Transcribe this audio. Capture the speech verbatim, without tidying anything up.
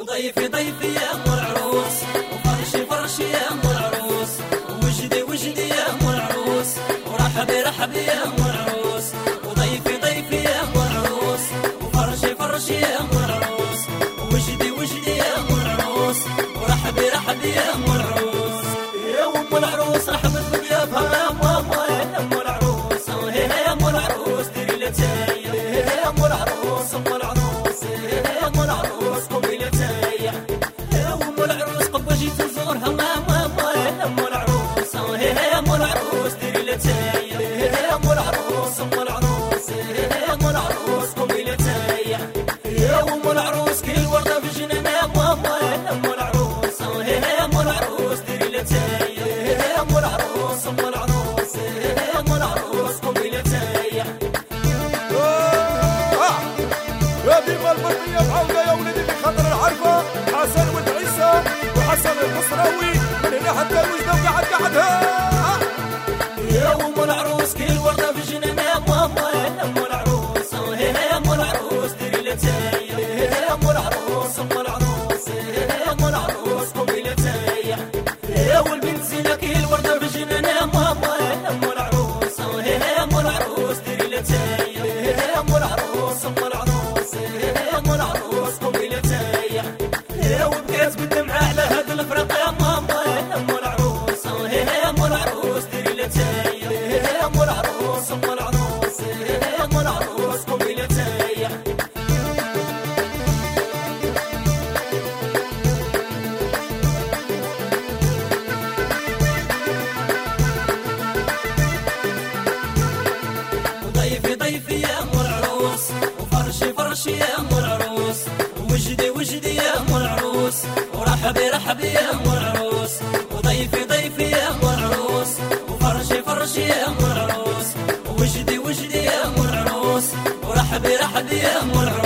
وضيفي ضيفي يا ام العروس، وفرشي فرشي يا ام العروس، ووجدي وجدي يا ام العروس، ورحبي رحبي يا ام العروس. وضيفي ضيفي يا ام العروس، وفرشي فرشي يا ام العروس، ووجدي وجدي يا ام العروس، ورحبي رحبي يا ام العروس. يا ام العروس رحبت بضيافها يا ماما يا ام العروس، يا ام العروس ديري لها تايا يا ام العروس، ام العروس يا ام العروس قومي لها تايا. يا ام العروس قبل جيت نزورها ماما يا ام العروس، يا ام العروس ديري لها تايا يا ام العروس، ام العروس يا ام العروس قومي لها تايا. يا ام العروس كل ورده في جنان يا ماما يا ام العروس، يا ام العروس ديري لها تايا يا ام العروس، ام العروس يا ام العروس قومي لها تايا. يا ديما البربية بعودة يا ولدي بخاطر العرفة، حسن ولد عيسى وحسن القصراوي من هنا حتى الوجدة وقعد قعدها. يا ام العروس كل ورده في جنان يا ماما يا ام العروس، يا ام العروس ديري لها تايا يا ام العروس، ام العروس يا ام العروس قومي لها تايا. يا والبنت زينة كل ورده في جنان يا ماما يا ام العروس، يا ام العروس ديري لها تايا يا ام العروس، ام العروس يا ام العروس قومي لها تايا. يا وبكات بالدمعة على هاد الفراق يا ماما يا ام العروس، يا ام العروس ديري لها تايا يا ام العروس، ام العروس يا ام العروس قومي لها تايا. وضيفي ضيفي يا ام العروس، وفرشي فرشي يا ام العروس، ووجدي وجدي يا ام العروس، ورحبي رحبي يا ام العروس. وضيفي ضيفي يا ام العروس، وفرشي فرشي يا ام العروس، ووجدي وجدي يا ام العروس، ورحبي رحبي يا ام العروس.